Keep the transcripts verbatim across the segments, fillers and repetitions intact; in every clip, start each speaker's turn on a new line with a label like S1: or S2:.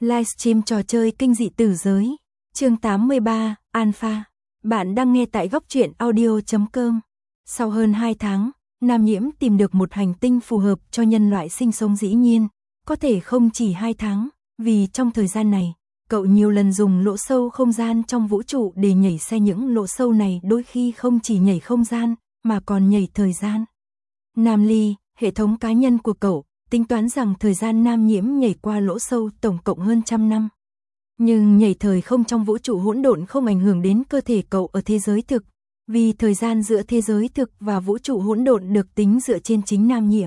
S1: Livestream trò chơi kinh dị tử giới. Chương tám mươi ba, Alpha. Bạn đang nghe tại góc truyện audio chấm com. Sau hơn hai tháng, Nam Nhiễm tìm được một hành tinh phù hợp cho nhân loại sinh sống dĩ nhiên. Có thể không chỉ hai tháng, vì trong thời gian này, cậu nhiều lần dùng lỗ sâu không gian trong vũ trụ để nhảy xe. Những lỗ sâu này đôi khi không chỉ nhảy không gian, mà còn nhảy thời gian. Nam Ly, hệ thống cá nhân của cậu, tính toán rằng thời gian Nam Nhiễm nhảy qua lỗ sâu tổng cộng hơn trăm năm. Nhưng nhảy thời không trong vũ trụ hỗn độn không ảnh hưởng đến cơ thể cậu ở thế giới thực, vì thời gian giữa thế giới thực và vũ trụ hỗn độn được tính dựa trên chính Nam Nhiễm.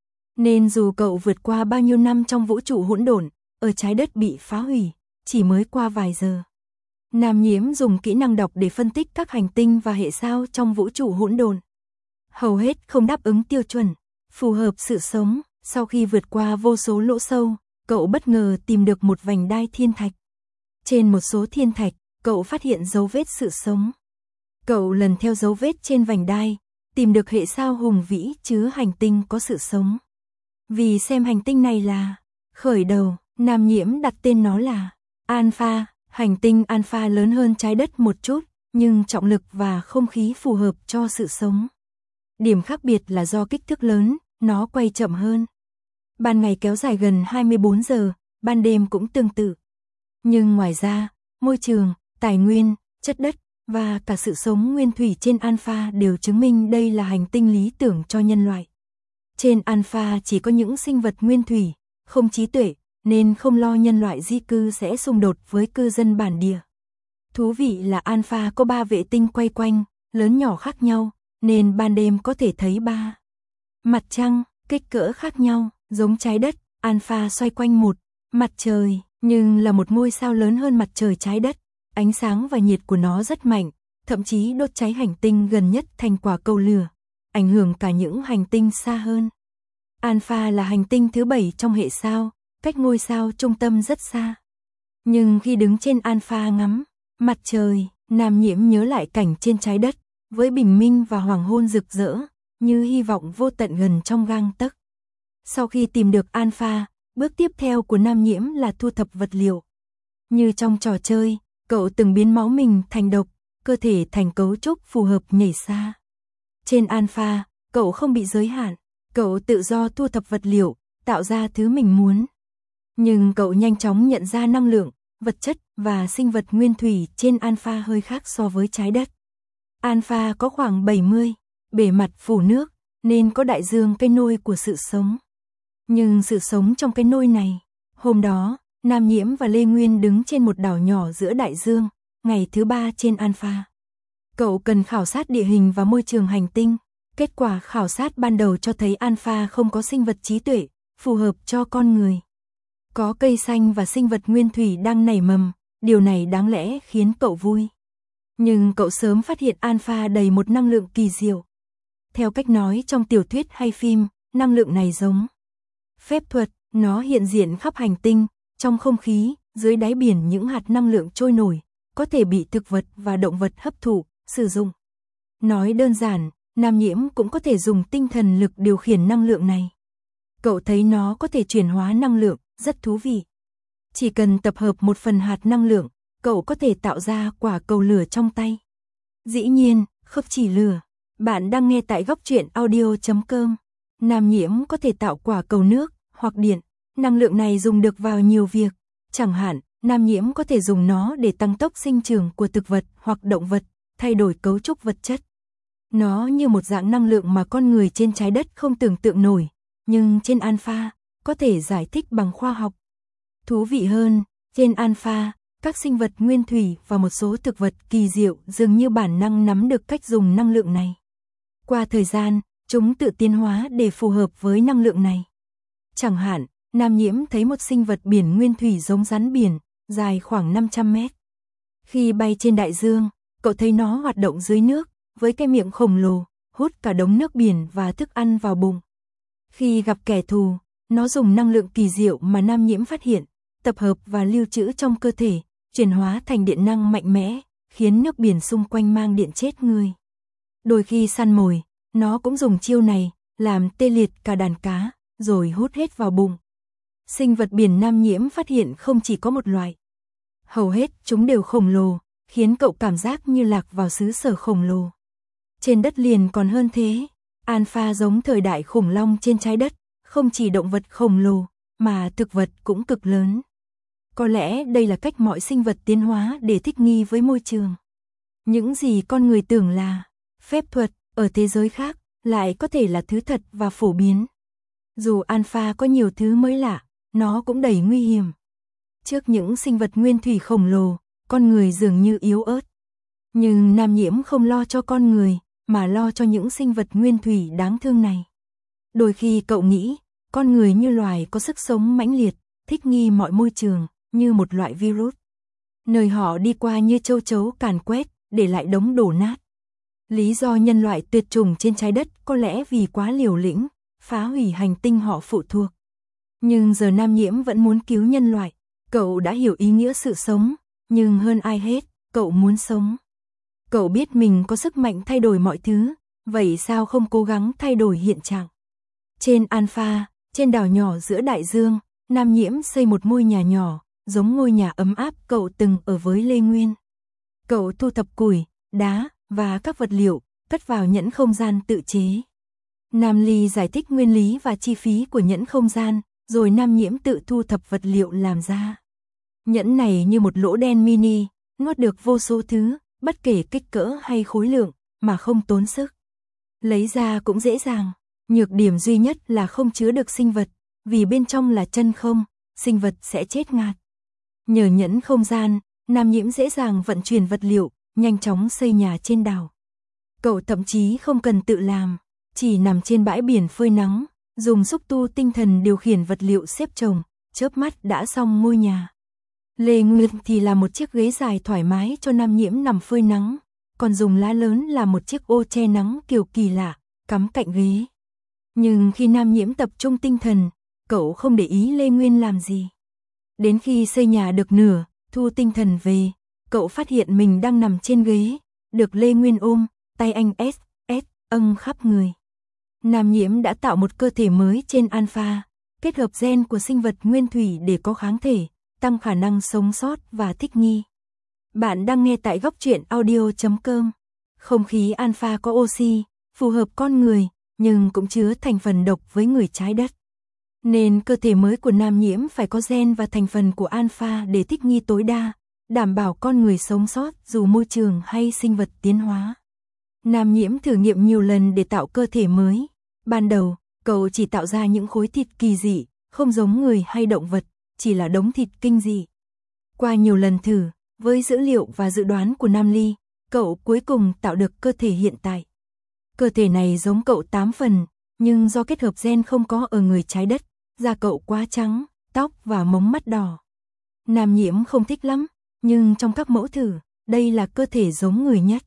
S1: Nên dù cậu vượt qua bao nhiêu năm trong vũ trụ hỗn độn, ở trái đất bị phá hủy, chỉ mới qua vài giờ. Nam Nhiễm dùng kỹ năng đọc để phân tích các hành tinh và hệ sao trong vũ trụ hỗn độn. Hầu hết không đáp ứng tiêu chuẩn, phù hợp sự sống. Sau khi vượt qua vô số lỗ sâu, cậu bất ngờ tìm được một vành đai thiên thạch. Trên một số thiên thạch, cậu phát hiện dấu vết sự sống. Cậu lần theo dấu vết trên vành đai, tìm được hệ sao hùng vĩ chứa hành tinh có sự sống. Vì xem hành tinh này là khởi đầu, Nam Nhiễm đặt tên nó là Alpha. Hành tinh Alpha lớn hơn trái đất một chút, nhưng trọng lực và không khí phù hợp cho sự sống. Điểm khác biệt là do kích thước lớn, nó quay chậm hơn. Ban ngày kéo dài gần hai mươi bốn giờ, ban đêm cũng tương tự. Nhưng ngoài ra, môi trường, tài nguyên, chất đất và cả sự sống nguyên thủy trên Alpha đều chứng minh đây là hành tinh lý tưởng cho nhân loại. Trên Alpha chỉ có những sinh vật nguyên thủy, không trí tuệ, nên không lo nhân loại di cư sẽ xung đột với cư dân bản địa. Thú vị là Alpha có ba vệ tinh quay quanh, lớn nhỏ khác nhau, nên ban đêm có thể thấy ba mặt trăng, kích cỡ khác nhau, giống trái đất. Alpha xoay quanh một mặt trời, nhưng là một ngôi sao lớn hơn mặt trời trái đất. Ánh sáng và nhiệt của nó rất mạnh, thậm chí đốt cháy hành tinh gần nhất thành quả cầu lửa, ảnh hưởng cả những hành tinh xa hơn. Alpha là hành tinh thứ bảy trong hệ sao, cách ngôi sao trung tâm rất xa. Nhưng khi đứng trên Alpha ngắm mặt trời, Nam Nhiễm nhớ lại cảnh trên trái đất, với bình minh và hoàng hôn rực rỡ, như hy vọng vô tận gần trong gang tấc. Sau khi tìm được Alpha, bước tiếp theo của Nam Nhiễm là thu thập vật liệu. Như trong trò chơi, cậu từng biến máu mình thành độc, cơ thể thành cấu trúc phù hợp nhảy xa. Trên Alpha, cậu không bị giới hạn, cậu tự do thu thập vật liệu, tạo ra thứ mình muốn. Nhưng cậu nhanh chóng nhận ra năng lượng, vật chất và sinh vật nguyên thủy trên Alpha hơi khác so với trái đất. Alpha có khoảng bảy mươi bề mặt phủ nước, nên có đại dương cây nôi của sự sống. Nhưng sự sống trong cái nôi này, hôm đó, Nam Nhiễm và Lê Nguyên đứng trên một đảo nhỏ giữa đại dương, ngày thứ ba trên Alpha. Cậu cần khảo sát địa hình và môi trường hành tinh. Kết quả khảo sát ban đầu cho thấy Alpha không có sinh vật trí tuệ, phù hợp cho con người. Có cây xanh và sinh vật nguyên thủy đang nảy mầm, điều này đáng lẽ khiến cậu vui. Nhưng cậu sớm phát hiện Alpha đầy một năng lượng kỳ diệu. Theo cách nói trong tiểu thuyết hay phim, năng lượng này giống phép thuật, nó hiện diện khắp hành tinh, trong không khí, dưới đáy biển những hạt năng lượng trôi nổi, có thể bị thực vật và động vật hấp thụ, sử dụng. Nói đơn giản, Nam Nhiễm cũng có thể dùng tinh thần lực điều khiển năng lượng này. Cậu thấy nó có thể chuyển hóa năng lượng, rất thú vị. Chỉ cần tập hợp một phần hạt năng lượng, cậu có thể tạo ra quả cầu lửa trong tay. Dĩ nhiên, không chỉ lửa. Bạn đang nghe tại góc truyện audio chấm com. Nam Nhiễm có thể tạo quả cầu nước hoặc điện. Năng lượng này dùng được vào nhiều việc. Chẳng hạn, Nam Nhiễm có thể dùng nó để tăng tốc sinh trưởng của thực vật hoặc động vật, thay đổi cấu trúc vật chất. Nó như một dạng năng lượng mà con người trên trái đất không tưởng tượng nổi, nhưng trên Alpha có thể giải thích bằng khoa học. Thú vị hơn, trên Alpha, các sinh vật nguyên thủy và một số thực vật kỳ diệu dường như bản năng nắm được cách dùng năng lượng này. Qua thời gian, chúng tự tiến hóa để phù hợp với năng lượng này. Chẳng hạn, Nam Nhiễm thấy một sinh vật biển nguyên thủy giống rắn biển, dài khoảng năm trăm mét. Khi bay trên đại dương, cậu thấy nó hoạt động dưới nước, với cái miệng khổng lồ, hút cả đống nước biển và thức ăn vào bụng. Khi gặp kẻ thù, nó dùng năng lượng kỳ diệu mà Nam Nhiễm phát hiện, tập hợp và lưu trữ trong cơ thể, chuyển hóa thành điện năng mạnh mẽ, khiến nước biển xung quanh mang điện chết người. Đôi khi săn mồi, nó cũng dùng chiêu này, làm tê liệt cả đàn cá, rồi hút hết vào bụng. Sinh vật biển Nam Nhiễm phát hiện không chỉ có một loại. Hầu hết chúng đều khổng lồ, khiến cậu cảm giác như lạc vào xứ sở khổng lồ. Trên đất liền còn hơn thế, Alpha giống thời đại khủng long trên trái đất, không chỉ động vật khổng lồ, mà thực vật cũng cực lớn. Có lẽ đây là cách mọi sinh vật tiến hóa để thích nghi với môi trường. Những gì con người tưởng là phép thuật, ở thế giới khác, lại có thể là thứ thật và phổ biến. Dù Alpha có nhiều thứ mới lạ, nó cũng đầy nguy hiểm. Trước những sinh vật nguyên thủy khổng lồ, con người dường như yếu ớt. Nhưng Nam Nhiễm không lo cho con người, mà lo cho những sinh vật nguyên thủy đáng thương này. Đôi khi cậu nghĩ, con người như loài có sức sống mãnh liệt, thích nghi mọi môi trường, như một loại virus. Nơi họ đi qua như châu chấu càn quét, để lại đống đổ nát. Lý do nhân loại tuyệt chủng trên trái đất có lẽ vì quá liều lĩnh, phá hủy hành tinh họ phụ thuộc. Nhưng giờ Nam Nhiễm vẫn muốn cứu nhân loại. Cậu đã hiểu ý nghĩa sự sống, nhưng hơn ai hết, cậu muốn sống. Cậu biết mình có sức mạnh thay đổi mọi thứ, vậy sao không cố gắng thay đổi hiện trạng? Trên Alpha, trên đảo nhỏ giữa đại dương, Nam Nhiễm xây một ngôi nhà nhỏ, giống ngôi nhà ấm áp cậu từng ở với Lê Nguyên. Cậu thu thập củi, đá và các vật liệu, cất vào nhẫn không gian tự chế. Nam Ly giải thích nguyên lý và chi phí của nhẫn không gian, rồi Nam Nhiễm tự thu thập vật liệu làm ra. Nhẫn này như một lỗ đen mini, nuốt được vô số thứ, bất kể kích cỡ hay khối lượng, mà không tốn sức. Lấy ra cũng dễ dàng, nhược điểm duy nhất là không chứa được sinh vật, vì bên trong là chân không, sinh vật sẽ chết ngạt. Nhờ nhẫn không gian, Nam Nhiễm dễ dàng vận chuyển vật liệu, nhanh chóng xây nhà trên đảo. Cậu thậm chí không cần tự làm, chỉ nằm trên bãi biển phơi nắng, dùng xúc tu tinh thần điều khiển vật liệu xếp chồng, chớp mắt đã xong ngôi nhà. Lê Nguyên thì là một chiếc ghế dài thoải mái cho Nam Nhiễm nằm phơi nắng, còn dùng lá lớn là một chiếc ô che nắng kiểu kỳ lạ, cắm cạnh ghế. Nhưng khi Nam Nhiễm tập trung tinh thần, cậu không để ý Lê Nguyên làm gì. Đến khi xây nhà được nửa, thu tinh thần về, cậu phát hiện mình đang nằm trên ghế, được Lê Nguyên ôm, tay anh S, S, âng khắp người. Nam Nhiễm đã tạo một cơ thể mới trên Alpha, kết hợp gen của sinh vật nguyên thủy để có kháng thể, tăng khả năng sống sót và thích nghi. Bạn đang nghe tại góc truyện audio chấm com. Không khí Alpha có oxy, phù hợp con người, nhưng cũng chứa thành phần độc với người trái đất. Nên cơ thể mới của Nam Nhiễm phải có gen và thành phần của Alpha để thích nghi tối đa, đảm bảo con người sống sót dù môi trường hay sinh vật tiến hóa. Nam Nhiễm thử nghiệm nhiều lần để tạo cơ thể mới. Ban đầu, cậu chỉ tạo ra những khối thịt kỳ dị, không giống người hay động vật, chỉ là đống thịt kinh dị. Qua nhiều lần thử, với dữ liệu và dự đoán của Nam Ly, cậu cuối cùng tạo được cơ thể hiện tại. Cơ thể này giống cậu tám phần, nhưng do kết hợp gen không có ở người trái đất, da cậu quá trắng, tóc và mống mắt đỏ. Nam Nhiễm không thích lắm, nhưng trong các mẫu thử, đây là cơ thể giống người nhất.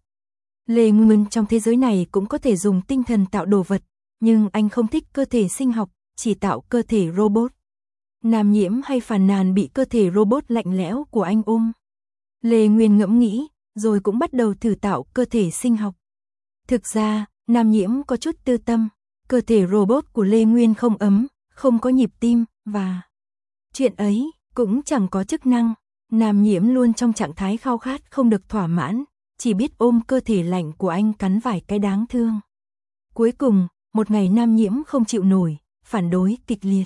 S1: Lê Nguyên trong thế giới này cũng có thể dùng tinh thần tạo đồ vật, nhưng anh không thích cơ thể sinh học, chỉ tạo cơ thể robot. Nam Nhiễm hay phàn nàn bị cơ thể robot lạnh lẽo của anh ôm. Lê Nguyên ngẫm nghĩ, rồi cũng bắt đầu thử tạo cơ thể sinh học. Thực ra, Nam Nhiễm có chút tư tâm, cơ thể robot của Lê Nguyên không ấm, không có nhịp tim, và chuyện ấy cũng chẳng có chức năng. Nam Nhiễm luôn trong trạng thái khao khát không được thỏa mãn, chỉ biết ôm cơ thể lạnh của anh cắn vài cái đáng thương. Cuối cùng, một ngày Nam Nhiễm không chịu nổi, phản đối kịch liệt.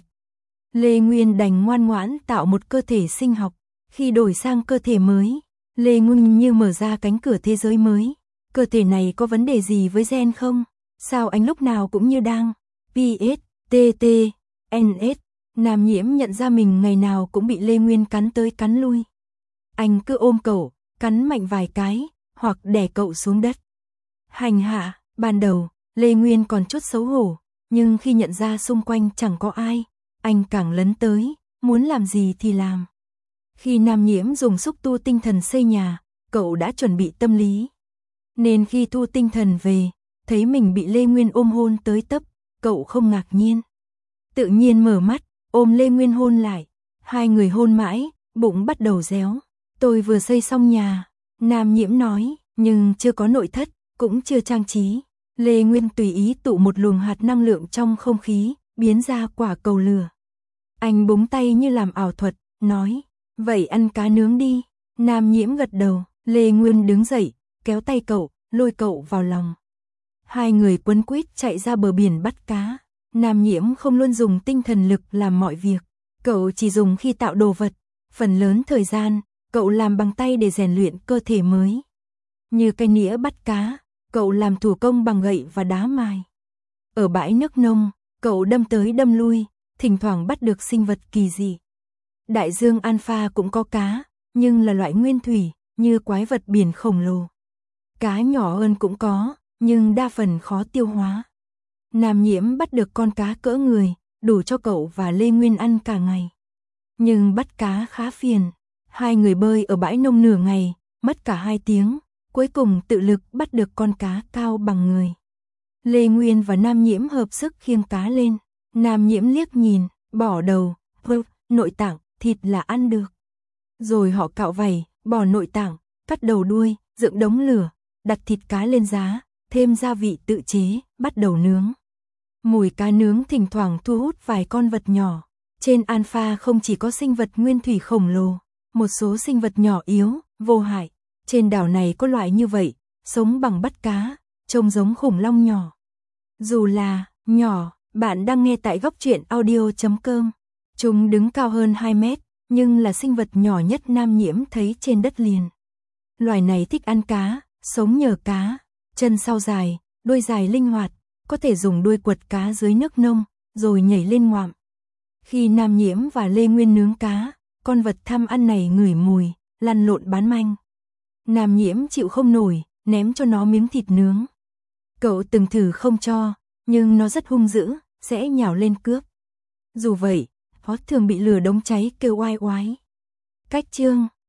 S1: Lê Nguyên đành ngoan ngoãn tạo một cơ thể sinh học. Khi đổi sang cơ thể mới, Lê Nguyên như mở ra cánh cửa thế giới mới. Cơ thể này có vấn đề gì với gen không? Sao anh lúc nào cũng như đang pê ét, tê tê, en ét. Nam Nhiễm nhận ra mình ngày nào cũng bị Lê Nguyên cắn tới cắn lui. Anh cứ ôm cậu, cắn mạnh vài cái, hoặc đè cậu xuống đất. Hành hạ, ban đầu, Lê Nguyên còn chút xấu hổ, nhưng khi nhận ra xung quanh chẳng có ai, anh càng lấn tới, muốn làm gì thì làm. Khi Nam Nhiễm dùng xúc tu tinh thần xây nhà, cậu đã chuẩn bị tâm lý. Nên khi thu tinh thần về, thấy mình bị Lê Nguyên ôm hôn tới tấp, cậu không ngạc nhiên. Tự nhiên mở mắt, ôm Lê Nguyên hôn lại, hai người hôn mãi, bụng bắt đầu réo. Tôi vừa xây xong nhà, Nam Nhiễm nói, nhưng chưa có nội thất, cũng chưa trang trí. Lê Nguyên tùy ý tụ một luồng hạt năng lượng trong không khí, biến ra quả cầu lửa. Anh búng tay như làm ảo thuật, nói, vậy ăn cá nướng đi. Nam Nhiễm gật đầu, Lê Nguyên đứng dậy, kéo tay cậu, lôi cậu vào lòng. Hai người quấn quýt chạy ra bờ biển bắt cá. Nam Nhiễm không luôn dùng tinh thần lực làm mọi việc, cậu chỉ dùng khi tạo đồ vật. Phần lớn thời gian, cậu làm bằng tay để rèn luyện cơ thể mới. Như cây nĩa bắt cá, cậu làm thủ công bằng gậy và đá mài. Ở bãi nước nông, cậu đâm tới đâm lui, thỉnh thoảng bắt được sinh vật kỳ dị. Đại dương Alpha cũng có cá, nhưng là loại nguyên thủy, như quái vật biển khổng lồ. Cá nhỏ hơn cũng có, nhưng đa phần khó tiêu hóa. Nam Nhiễm bắt được con cá cỡ người, đủ cho cậu và Lê Nguyên ăn cả ngày. Nhưng bắt cá khá phiền. Hai người bơi ở bãi nông nửa ngày, mất cả hai tiếng, cuối cùng tự lực bắt được con cá cao bằng người. Lê Nguyên và Nam Nhiễm hợp sức khiêng cá lên. Nam Nhiễm liếc nhìn, bỏ đầu, vơ, nội tạng, thịt là ăn được. Rồi họ cạo vảy, bỏ nội tạng, cắt đầu đuôi, dựng đống lửa, đặt thịt cá lên giá, thêm gia vị tự chế, bắt đầu nướng. Mùi cá nướng thỉnh thoảng thu hút vài con vật nhỏ. Trên Alpha không chỉ có sinh vật nguyên thủy khổng lồ, một số sinh vật nhỏ yếu, vô hại. Trên đảo này có loại như vậy, sống bằng bắt cá, trông giống khủng long nhỏ. Dù là nhỏ, bạn đang nghe tại góc truyện audio chấm com. Chúng đứng cao hơn hai mét, nhưng là sinh vật nhỏ nhất Nam Nhiễm thấy trên đất liền. Loài này thích ăn cá, sống nhờ cá, chân sau dài, đuôi dài linh hoạt, có thể dùng đuôi quật cá dưới nước nông, rồi nhảy lên ngoạm. Khi Nam Nhiễm và Lê Nguyên nướng cá, con vật tham ăn này ngửi mùi, lăn lộn bán manh. Nam Nhiễm chịu không nổi, ném cho nó miếng thịt nướng. Cậu từng thử không cho, nhưng nó rất hung dữ, sẽ nhào lên cướp. Dù vậy, nó thường bị lửa đống cháy kêu oai oái. Cách chương